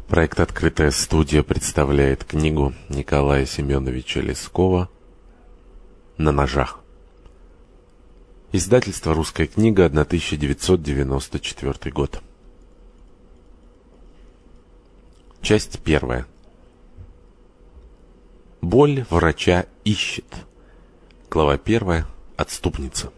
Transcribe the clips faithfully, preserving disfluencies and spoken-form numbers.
Проект «Открытая студия» представляет книгу Николая Семеновича Лескова «На ножах». Издательство «Русская книга», тысяча девятьсот девяносто четвёртый год. Часть первая. Боль врача ищет. Глава первая. Отступница.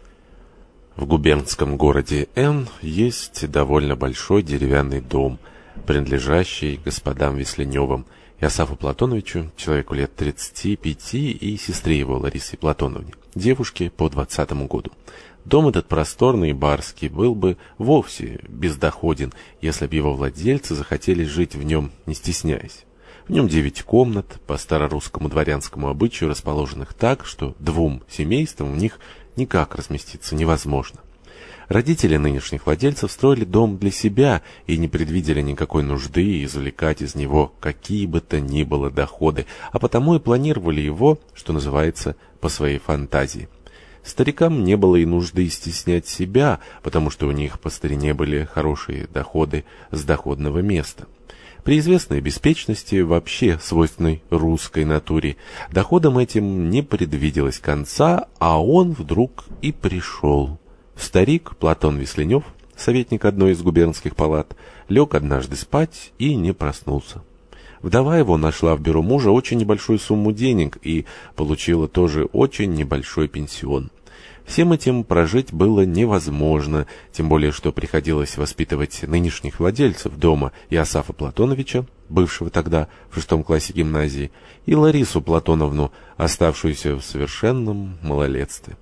В губернском городе Н есть довольно большой деревянный дом, принадлежащий господам Весленевым, Иосафу Платоновичу, человеку лет тридцати пяти, и сестре его Ларисе Платоновне, девушке по двадцатому году. Дом этот просторный и барский был бы вовсе бездоходен, если бы его владельцы захотели жить в нем, не стесняясь. В нем девять комнат, по старорусскому дворянскому обычаю расположенных так, что двум семействам в них никак разместиться невозможно. Родители нынешних владельцев строили дом для себя и не предвидели никакой нужды извлекать из него какие бы то ни было доходы, а потому и планировали его, что называется, по своей фантазии. Старикам не было и нужды стеснять себя, потому что у них по старине были хорошие доходы с доходного места. При известной беспечности, вообще свойственной русской натуре, доходам этим не предвиделось конца, а он вдруг и пришел. Старик Платон Весленев, советник одной из губернских палат, лег однажды спать и не проснулся. Вдова его нашла в бюро мужа очень небольшую сумму денег и получила тоже очень небольшой пенсион. Всем этим прожить было невозможно, тем более что приходилось воспитывать нынешних владельцев дома Иосафа Платоновича, бывшего тогда в шестом классе гимназии, и Ларису Платоновну, оставшуюся в совершенном малолетстве.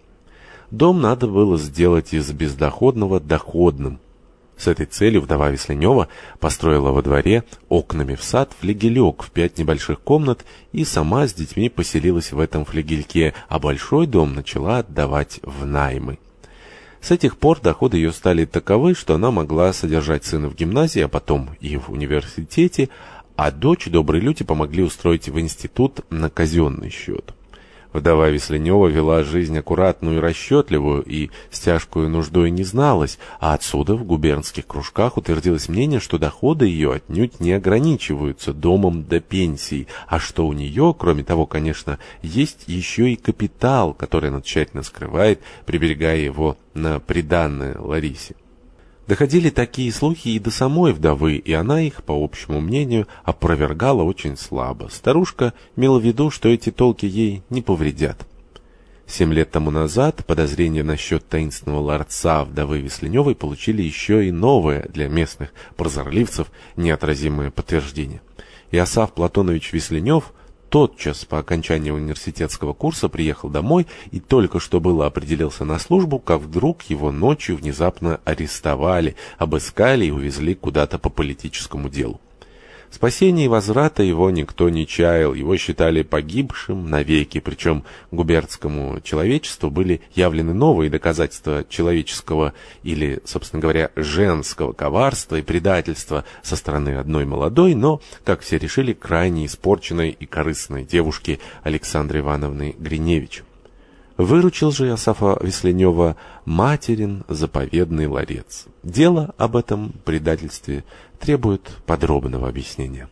Дом надо было сделать из бездоходного доходным. С этой целью вдова Весленева построила во дворе окнами в сад флигелек в пять небольших комнат и сама с детьми поселилась в этом флигельке, а большой дом начала отдавать в наймы. С этих пор доходы ее стали таковы, что она могла содержать сына в гимназии, а потом и в университете, а дочь добрые люди помогли устроить в институт на казенный счет. Вдова Весленева вела жизнь аккуратную и расчетливую, и с тяжкою нуждой не зналась, а отсюда в губернских кружках утвердилось мнение, что доходы ее отнюдь не ограничиваются домом до пенсии, а что у нее, кроме того, конечно, есть еще и капитал, который она тщательно скрывает, приберегая его на приданное Ларисе. Доходили такие слухи и до самой вдовы, и она их, по общему мнению, опровергала очень слабо. Старушка имела в виду, что эти толки ей не повредят. Семь лет тому назад подозрения насчет таинственного ларца вдовы Весленевой получили еще и новое для местных прозорливцев неотразимое подтверждение. Иосаф Платонович Весленев тотчас по окончании университетского курса приехал домой и только что было определился на службу, как вдруг его ночью внезапно арестовали, обыскали и увезли куда-то по политическому делу. Спасения и возврата его никто не чаял, его считали погибшим навеки, причем губернскому человечеству были явлены новые доказательства человеческого или, собственно говоря, женского коварства и предательства со стороны одной молодой, но, как все решили, крайне испорченной и корыстной девушки Александры Ивановны Гриневич. Выручил же Иосафа Весленева материн заповедный ларец. Дело об этом предательстве требует подробного объяснения.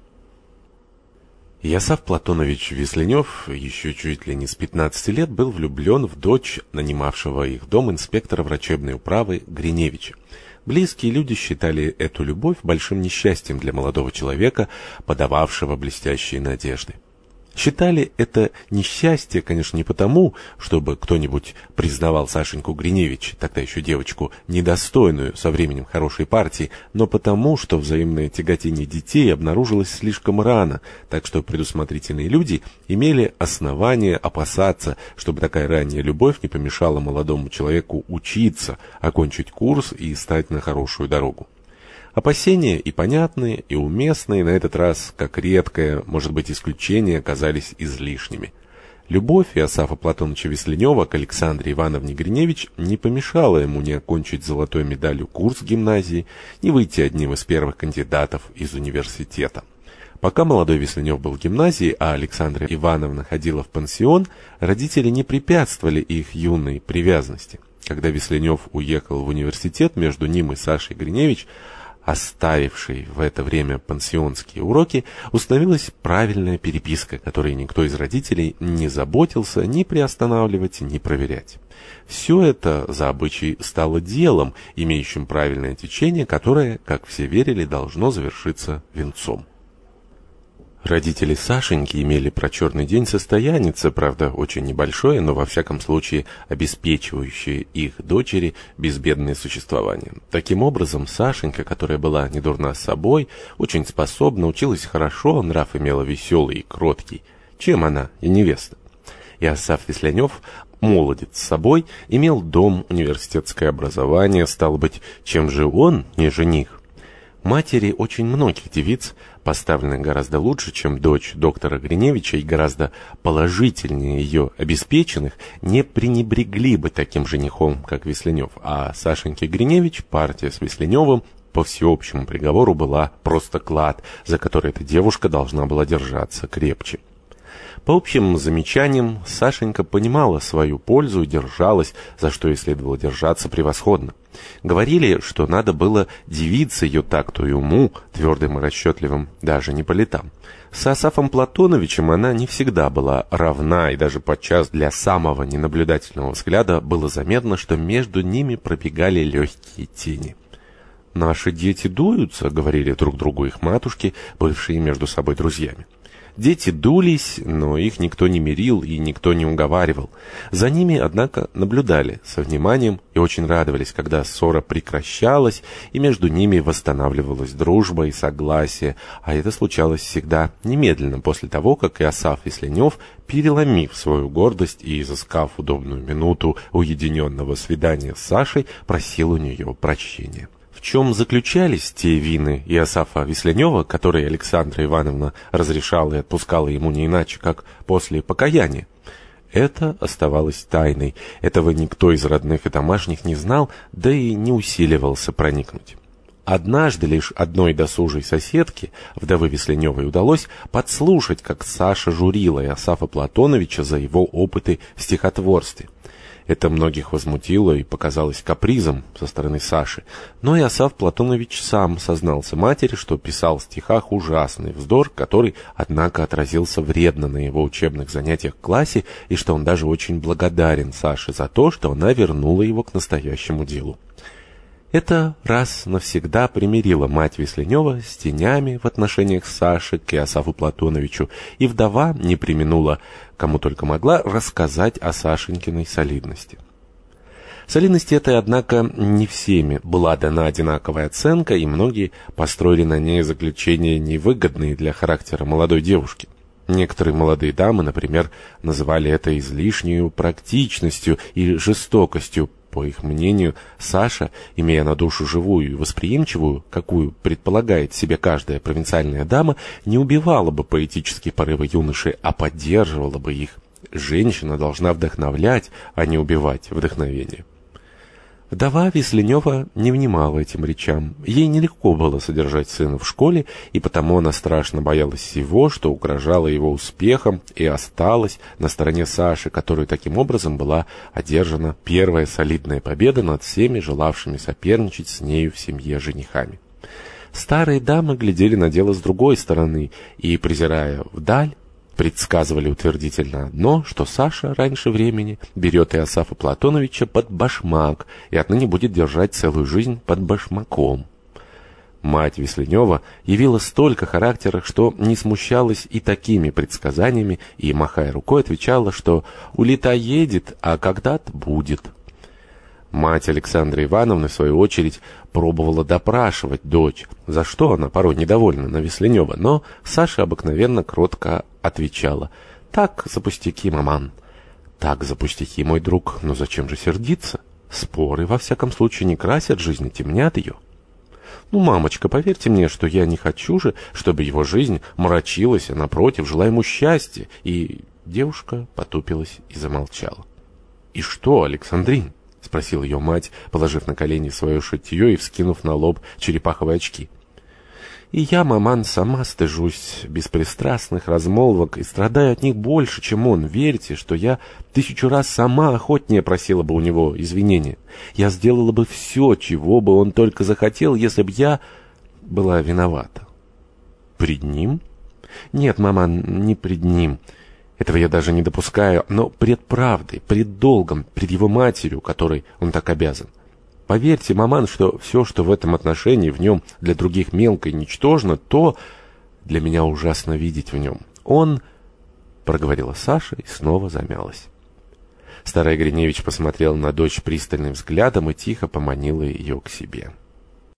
Иосаф Платонович Весленев еще чуть ли не с пятнадцати лет был влюблен в дочь нанимавшего их дом инспектора врачебной управы Гриневича. Близкие люди считали эту любовь большим несчастьем для молодого человека, подававшего блестящие надежды. Считали это несчастье, конечно, не потому, чтобы кто-нибудь признавал Сашеньку Гриневич, тогда еще девочку, недостойную со временем хорошей партии, но потому, что взаимное тяготение детей обнаружилось слишком рано, так что предусмотрительные люди имели основание опасаться, чтобы такая ранняя любовь не помешала молодому человеку учиться, окончить курс и стать на хорошую дорогу. Опасения и понятные, и уместные, на этот раз, как редкое, может быть, исключение, оказались излишними. Любовь Иосафа Платоновича Весленева к Александре Ивановне Гриневич не помешала ему ни окончить золотой медалью курс гимназии, ни выйти одним из первых кандидатов из университета. Пока молодой Весленев был в гимназии, а Александра Ивановна ходила в пансион, родители не препятствовали их юной привязанности. Когда Весленев уехал в университет, между ним и Сашей Гриневич оставившей в это время пансионские уроки, установилась правильная переписка, которой никто из родителей не заботился ни приостанавливать, ни проверять. Все это за обычай стало делом, имеющим правильное течение, которое, как все верили, должно завершиться венцом. Родители Сашеньки имели про черный день состоянице, правда, очень небольшое, но во всяком случае обеспечивающее их дочери безбедное существование. Таким образом, Сашенька, которая была недурна собой, очень способна, училась хорошо, нрав имела веселый и кроткий. Чем она и невеста? Иосаф Веслянев, молодец с собой, имел дом, университетское образование, стал быть, чем же он, не жених? Матери очень многих девиц, поставленных гораздо лучше, чем дочь доктора Гриневича, и гораздо положительнее ее обеспеченных, не пренебрегли бы таким женихом, как Веслянев. А Сашеньке Гриневич партия с Весляневым по всеобщему приговору была просто клад, за который эта девушка должна была держаться крепче. По общим замечаниям, Сашенька понимала свою пользу и держалась, за что ей следовало держаться превосходно. Говорили, что надо было дивиться ее такту и уму, твердым и расчетливым, даже не по летам. С Асафом Платоновичем она не всегда была равна, и даже подчас для самого ненаблюдательного взгляда было заметно, что между ними пробегали легкие тени. «Наши дети дуются», — говорили друг другу их матушки, бывшие между собой друзьями. Дети дулись, но их никто не мирил и никто не уговаривал. За ними, однако, наблюдали со вниманием и очень радовались, когда ссора прекращалась, и между ними восстанавливалась дружба и согласие, а это случалось всегда немедленно после того, как Иосаф Веслянев, переломив свою гордость и изыскав удобную минуту уединенного свидания с Сашей, просил у нее прощения. В чем заключались те вины Иосафа Веслянева, которые Александра Ивановна разрешала и отпускала ему не иначе, как после покаяния? Это оставалось тайной, этого никто из родных и домашних не знал, да и не усиливался проникнуть. Однажды лишь одной досужей соседке, вдовы Весляневой, удалось подслушать, как Саша журила Иосафа Платоновича за его опыты в стихотворстве. Это многих возмутило и показалось капризом со стороны Саши. Но Иосаф Платонович сам сознался матери, что писал в стихах ужасный вздор, который, однако, отразился вредно на его учебных занятиях в классе, и что он даже очень благодарен Саше за то, что она вернула его к настоящему делу. Это раз навсегда примирило мать Веслянева с тенями в отношениях Саши к Иосафу Платоновичу, и вдова не преминула, кому только могла, рассказать о Сашенькиной солидности. Солидности этой, однако, не всеми была дана одинаковая оценка, и многие построили на ней заключения, невыгодные для характера молодой девушки. Некоторые молодые дамы, например, называли это излишнюю практичностью и жестокостью. По их мнению, Саша, имея на душу живую и восприимчивую, какую предполагает себе каждая провинциальная дама, не убивала бы поэтические порывы юноши, а поддерживала бы их. Женщина должна вдохновлять, а не убивать вдохновение. Вдова Веслянева не внимала этим речам. Ей нелегко было содержать сына в школе, и потому она страшно боялась всего, что угрожало его успехом, и осталась на стороне Саши, которой таким образом была одержана первая солидная победа над всеми желавшими соперничать с нею в семье женихами. Старые дамы глядели на дело с другой стороны и, презирая вдаль, предсказывали утвердительно одно, что Саша раньше времени берет Иосафа Платоновича под башмак и отныне будет держать целую жизнь под башмаком. Мать Веслянева явила столько характера, что не смущалась и такими предсказаниями, и, махая рукой, отвечала, что улита едет, а когда-то будет. Мать Александры Ивановны, в свою очередь, пробовала допрашивать дочь, за что она порой недовольна на Веслянева, но Саша обыкновенно кротко отвечала: «Так, за пустяки, маман». «Так, за пустяки, мой друг, но зачем же сердиться? Споры, во всяком случае, не красят жизнь, а темнят ее». «Ну, мамочка, поверьте мне, что я не хочу же, чтобы его жизнь мрачилась, а напротив, желаю ему счастья». И девушка потупилась и замолчала. «И что, Александрин?» — спросила ее мать, положив на колени свое шитье и вскинув на лоб черепаховые очки. «И я, маман, сама стыжусь беспристрастных размолвок и страдаю от них больше, чем он. Верьте, что я тысячу раз сама охотнее просила бы у него извинения. Я сделала бы все, чего бы он только захотел, если б я...» была виновата. Пред ним? Нет, маман, не пред ним. Этого я даже не допускаю, но пред правдой, пред долгом, пред его матерью, которой он так обязан. Поверьте, маман, что все, что в этом отношении в нем для других мелко и ничтожно, то для меня ужасно видеть в нем. Он... проговорила Саша и снова замялась. Старая Гриневич посмотрела на дочь пристальным взглядом и тихо поманила ее к себе.